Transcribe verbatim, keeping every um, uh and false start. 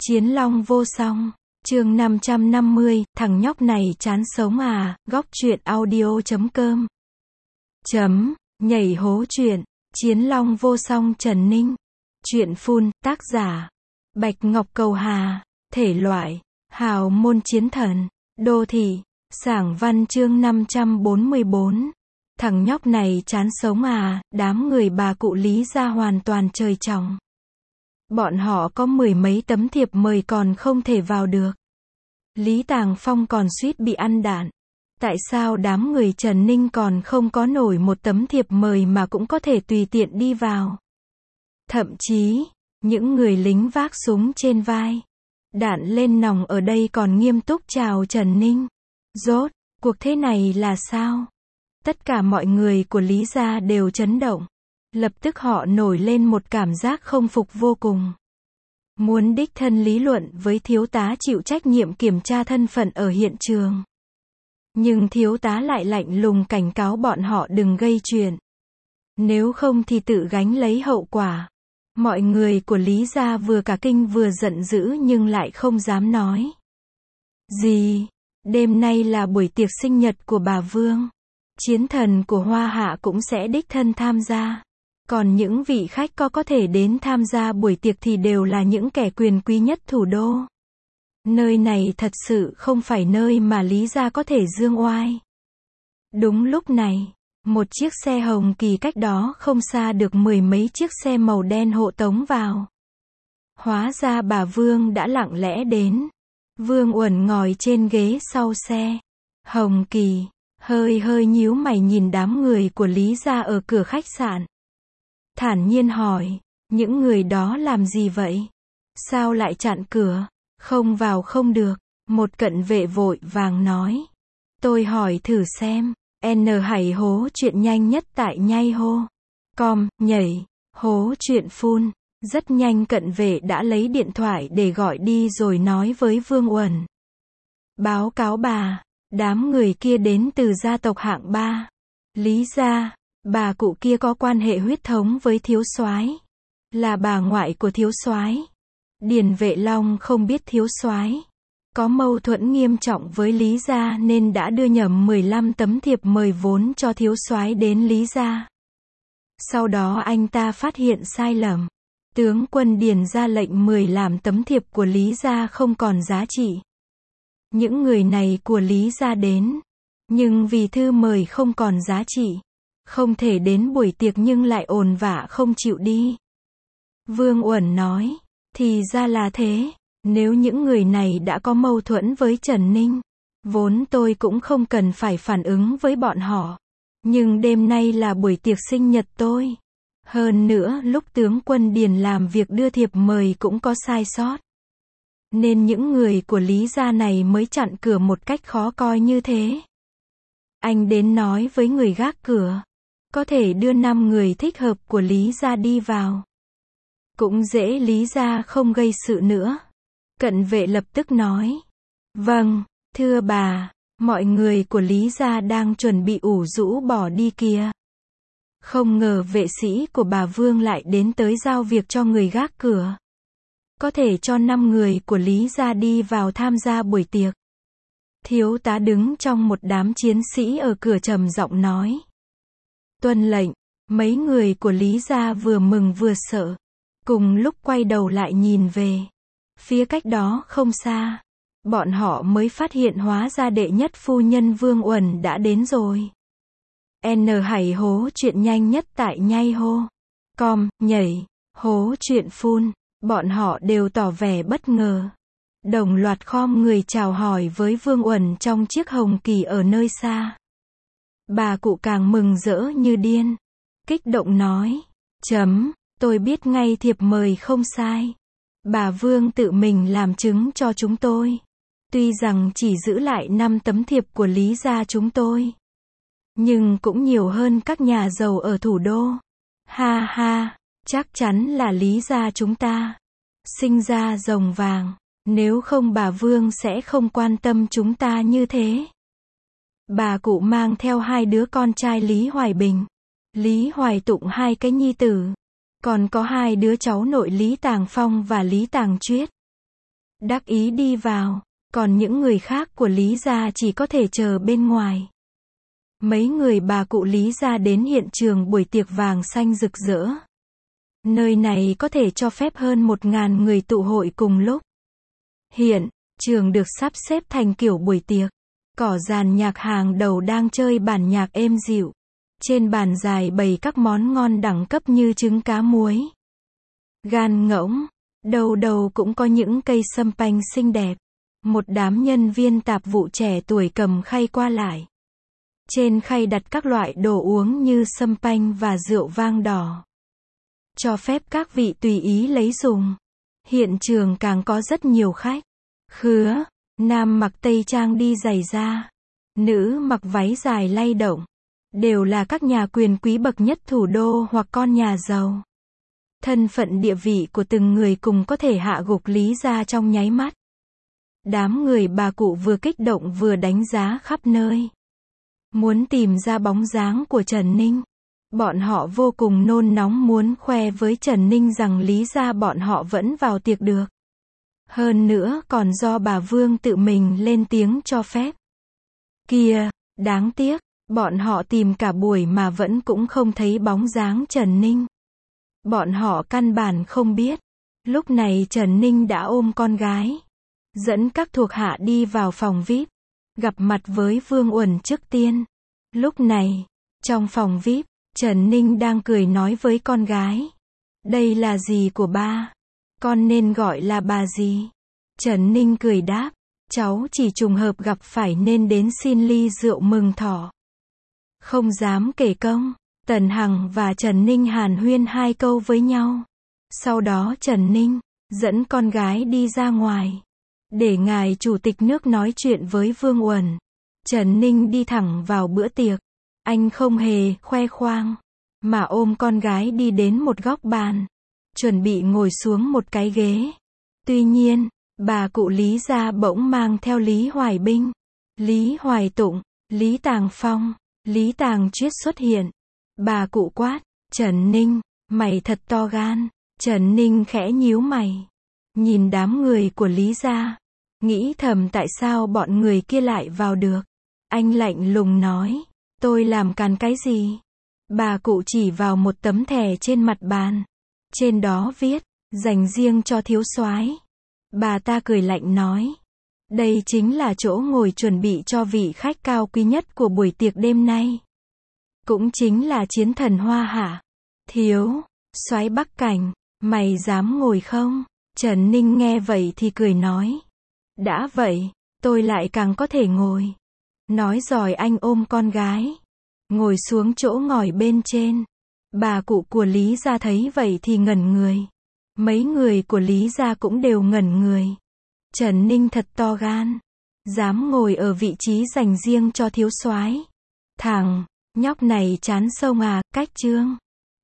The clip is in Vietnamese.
Chiến long vô song. Chương năm trăm năm mươi, thằng nhóc này chán sống à, góc truyện audio chấm com. Chấm, nhảy hố truyện, Chiến long vô song Trần Ninh. Truyện full, tác giả, Bạch Ngọc Cầu Hà, thể loại, hào môn chiến thần, đô thị, sảng văn chương năm trăm bốn mươi bốn. Thằng nhóc này chán sống à, đám người bà cụ Lý gia hoàn toàn trời tròng. Bọn họ có mười mấy tấm thiệp mời còn không thể vào được. Lý Tàng Phong còn suýt bị ăn đạn. Tại sao đám người Trần Ninh còn không có nổi một tấm thiệp mời mà cũng có thể tùy tiện đi vào? Thậm chí, những người lính vác súng trên vai, đạn lên nòng ở đây còn nghiêm túc chào Trần Ninh. Rốt, cuộc thế này là sao? Tất cả mọi người của Lý gia đều chấn động. Lập tức họ nổi lên một cảm giác không phục vô cùng. Muốn đích thân lý luận với thiếu tá chịu trách nhiệm kiểm tra thân phận ở hiện trường. Nhưng thiếu tá lại lạnh lùng cảnh cáo bọn họ đừng gây chuyện. Nếu không thì tự gánh lấy hậu quả. Mọi người của Lý gia vừa cả kinh vừa giận dữ nhưng lại không dám nói gì. Đêm nay là buổi tiệc sinh nhật của bà Vương. Chiến thần của Hoa Hạ cũng sẽ đích thân tham gia. Còn những vị khách có có thể đến tham gia buổi tiệc thì đều là những kẻ quyền quý nhất thủ đô. Nơi này thật sự không phải nơi mà Lý gia có thể dương oai. Đúng lúc này, một chiếc xe hồng kỳ cách đó không xa được mười mấy chiếc xe màu đen hộ tống vào. Hóa ra bà Vương đã lặng lẽ đến. Vương Uẩn ngồi trên ghế sau xe. Hồng Kỳ hơi hơi nhíu mày nhìn đám người của Lý gia ở cửa khách sạn. Thản nhiên hỏi, những người đó làm gì vậy? Sao lại chặn cửa? Không vào không được. Một cận vệ vội vàng nói. Tôi hỏi thử xem. N hảy hố chuyện nhanh nhất tại nhai hô. Com, nhảy, hố chuyện phun. Rất nhanh cận vệ đã lấy điện thoại để gọi đi rồi nói với Vương Uẩn. Báo cáo bà, đám người kia đến từ gia tộc hạng ba. Lý gia. Bà cụ kia có quan hệ huyết thống với thiếu soái, là bà ngoại của thiếu soái. Điền Vệ Long không biết thiếu soái có mâu thuẫn nghiêm trọng với Lý gia nên đã đưa nhầm mười lăm tấm thiệp mời vốn cho thiếu soái đến Lý gia. Sau đó anh ta phát hiện sai lầm. Tướng quân Điền ra lệnh mười làm tấm thiệp của Lý gia không còn giá trị. Những người này của Lý gia đến, nhưng vì thư mời không còn giá trị, không thể đến buổi tiệc nhưng lại ồn vả không chịu đi. Vương Uẩn nói, thì ra là thế, nếu những người này đã có mâu thuẫn với Trần Ninh, vốn tôi cũng không cần phải phản ứng với bọn họ. Nhưng đêm nay là buổi tiệc sinh nhật tôi. Hơn nữa lúc tướng quân Điền làm việc đưa thiệp mời cũng có sai sót. Nên những người của Lý gia này mới chặn cửa một cách khó coi như thế. Anh đến nói với người gác cửa. Có thể đưa năm người thích hợp của Lý gia đi vào. Cũng dễ Lý gia không gây sự nữa. Cận vệ lập tức nói. Vâng, thưa bà, mọi người của Lý gia đang chuẩn bị ủ rũ bỏ đi kìa. Không ngờ vệ sĩ của bà Vương lại đến tới giao việc cho người gác cửa. Có thể cho năm người của Lý gia đi vào tham gia buổi tiệc. Thiếu tá đứng trong một đám chiến sĩ ở cửa trầm giọng nói. Tuân lệnh, mấy người của Lý gia vừa mừng vừa sợ. Cùng lúc quay đầu lại nhìn về. Phía cách đó không xa. Bọn họ mới phát hiện hóa ra đệ nhất phu nhân Vương Uẩn đã đến rồi. N hảy hố chuyện nhanh nhất tại nhai hô. Com, nhảy, hố chuyện phun. Bọn họ đều tỏ vẻ bất ngờ. Đồng loạt khom người chào hỏi với Vương Uẩn trong chiếc hồng kỳ ở nơi xa. Bà cụ càng mừng rỡ như điên. Kích động nói. Chấm, tôi biết ngay thiệp mời không sai. Bà Vương tự mình làm chứng cho chúng tôi. Tuy rằng chỉ giữ lại năm tấm thiệp của Lý gia chúng tôi. Nhưng cũng nhiều hơn các nhà giàu ở thủ đô. Ha ha, chắc chắn là Lý gia chúng ta. Sinh ra rồng vàng. Nếu không bà Vương sẽ không quan tâm chúng ta như thế. Bà cụ mang theo hai đứa con trai Lý Hoài Bình, Lý Hoài Tụng hai cái nhi tử. Còn có hai đứa cháu nội Lý Tàng Phong và Lý Tàng Chuyết. đắc ý đi vào, còn những người khác của Lý gia chỉ có thể chờ bên ngoài. Mấy người bà cụ Lý gia đến hiện trường buổi tiệc vàng xanh rực rỡ. Nơi này có thể cho phép hơn một ngàn người tụ hội cùng lúc. Hiện trường được sắp xếp thành kiểu buổi tiệc. Cỏ dàn nhạc hàng đầu đang chơi bản nhạc êm dịu. Trên bàn dài bày các món ngon đẳng cấp như trứng cá muối, gan ngỗng, đầu đầu cũng có những cây sâm panh xinh đẹp. Một đám nhân viên tạp vụ trẻ tuổi cầm khay qua lại. Trên khay đặt các loại đồ uống như sâm panh và rượu vang đỏ. Cho phép các vị tùy ý lấy dùng. Hiện trường càng có rất nhiều khách. Khứa, nam mặc tây trang đi giày da. Nữ mặc váy dài lay động. Đều là các nhà quyền quý bậc nhất thủ đô hoặc con nhà giàu. Thân phận địa vị của từng người cùng có thể hạ gục Lý gia trong nháy mắt. Đám người bà cụ vừa kích động vừa đánh giá khắp nơi. Muốn tìm ra bóng dáng của Trần Ninh. Bọn họ vô cùng nôn nóng muốn khoe với Trần Ninh rằng Lý gia bọn họ vẫn vào tiệc được. Hơn nữa còn do bà Vương tự mình lên tiếng cho phép. Kìa, đáng tiếc, bọn họ tìm cả buổi mà vẫn cũng không thấy bóng dáng Trần Ninh. Bọn họ căn bản không biết. Lúc này Trần Ninh đã ôm con gái. Dẫn các thuộc hạ đi vào phòng vi ai pi. Gặp mặt với Vương Uẩn trước tiên. Lúc này, trong phòng vi ai pi, Trần Ninh đang cười nói với con gái. Đây là gì của ba? Con nên gọi là bà gì? Trần Ninh cười đáp. Cháu chỉ trùng hợp gặp phải nên đến xin ly rượu mừng thọ. Không dám kể công. Tần Hằng và Trần Ninh hàn huyên hai câu với nhau. Sau đó Trần Ninh dẫn con gái đi ra ngoài. Để ngài chủ tịch nước nói chuyện với Vương Uẩn. Trần Ninh đi thẳng vào bữa tiệc. Anh không hề khoe khoang, mà ôm con gái đi đến một góc bàn. Chuẩn bị ngồi xuống một cái ghế. Tuy nhiên, bà cụ Lý gia bỗng mang theo Lý Hoài Binh, Lý Hoài Tụng, Lý Tàng Phong, Lý Tàng Triết xuất hiện. Bà cụ quát, Trần Ninh, mày thật to gan. Trần Ninh khẽ nhíu mày. Nhìn đám người của Lý gia. Nghĩ thầm tại sao bọn người kia lại vào được. Anh lạnh lùng nói, tôi làm càn cái gì? Bà cụ chỉ vào một tấm thẻ trên mặt bàn. Trên đó viết, dành riêng cho thiếu soái. Bà ta cười lạnh nói, đây chính là chỗ ngồi chuẩn bị cho vị khách cao quý nhất của buổi tiệc đêm nay. Cũng chính là chiến thần Hoa Hạ. Thiếu soái Bắc Cảnh, mày dám ngồi không? Trần Ninh nghe vậy thì cười nói, đã vậy, tôi lại càng có thể ngồi. Nói rồi anh ôm con gái, ngồi xuống chỗ ngồi bên trên. Bà cụ của Lý gia thấy vậy thì ngẩn người. Mấy người của Lý gia cũng đều ngẩn người. Trần Ninh thật to gan, dám ngồi ở vị trí dành riêng cho thiếu soái. Thằng nhóc này chán sông à, cách chương.